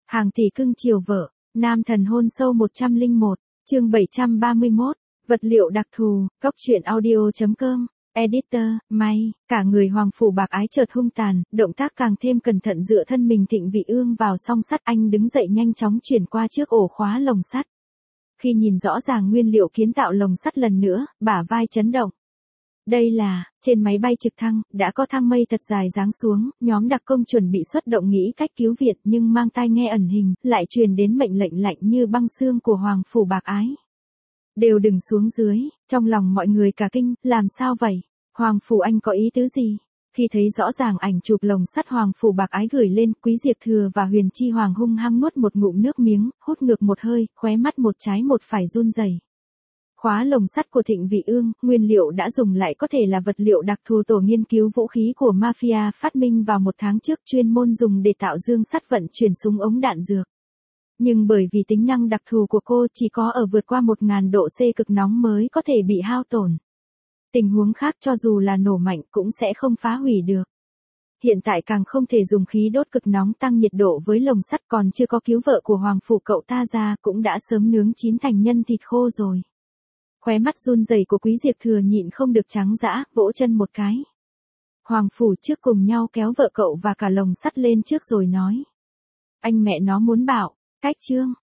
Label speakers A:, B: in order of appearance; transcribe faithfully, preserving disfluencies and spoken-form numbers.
A: Hàng tỷ cưng chiều vợ, nam thần hôn sâu một trăm lẻ một, chương bảy trăm ba mươi mốt, vật liệu đặc thù, góc truyện audio.com, editor, may, cả người hoàng phủ bạc ái chợt hung tàn, động tác càng thêm cẩn thận dựa thân mình Thịnh Vị Ương vào song sắt, anh đứng dậy nhanh chóng chuyển qua trước ổ khóa lồng sắt. Khi nhìn rõ ràng nguyên liệu kiến tạo lồng sắt lần nữa, bả vai chấn động. Đây là, trên máy bay trực thăng, đã có thang mây thật dài giáng xuống, nhóm đặc công chuẩn bị xuất động nghĩ cách cứu viện nhưng mang tai nghe ẩn hình, lại truyền đến mệnh lệnh lạnh như băng xương của Hoàng phủ bạc ái. Đều đừng xuống dưới, trong lòng mọi người cả kinh, làm sao vậy? Hoàng phủ anh có ý tứ gì? Khi thấy rõ ràng ảnh chụp lồng sắt Hoàng phủ bạc ái gửi lên, Quý Diệp Thừa và Huyền Chi Hoàng hung hăng nuốt một ngụm nước miếng, hút ngược một hơi, khóe mắt một trái một phải run rẩy. Khóa lồng sắt của Thịnh Vị Ương, nguyên liệu đã dùng lại có thể là vật liệu đặc thù tổ nghiên cứu vũ khí của mafia phát minh vào một tháng trước, chuyên môn dùng để tạo dương sắt vận chuyển súng ống đạn dược. Nhưng bởi vì tính năng đặc thù của cô chỉ có ở vượt qua một nghìn độ C cực nóng mới có thể bị hao tổn. Tình huống khác cho dù là nổ mạnh cũng sẽ không phá hủy được. Hiện tại càng không thể dùng khí đốt cực nóng tăng nhiệt độ với lồng sắt, còn chưa có cứu vợ của Hoàng phủ cậu ta ra cũng đã sớm nướng chín thành nhân thịt khô rồi. Khóe mắt run rẩy của Quý Diệp Thừa nhịn không được trắng dã, vỗ chân một cái. Hoàng phủ trước cùng nhau kéo vợ cậu và cả lồng sắt lên trước rồi nói. Anh mẹ nó muốn bảo, cách chương,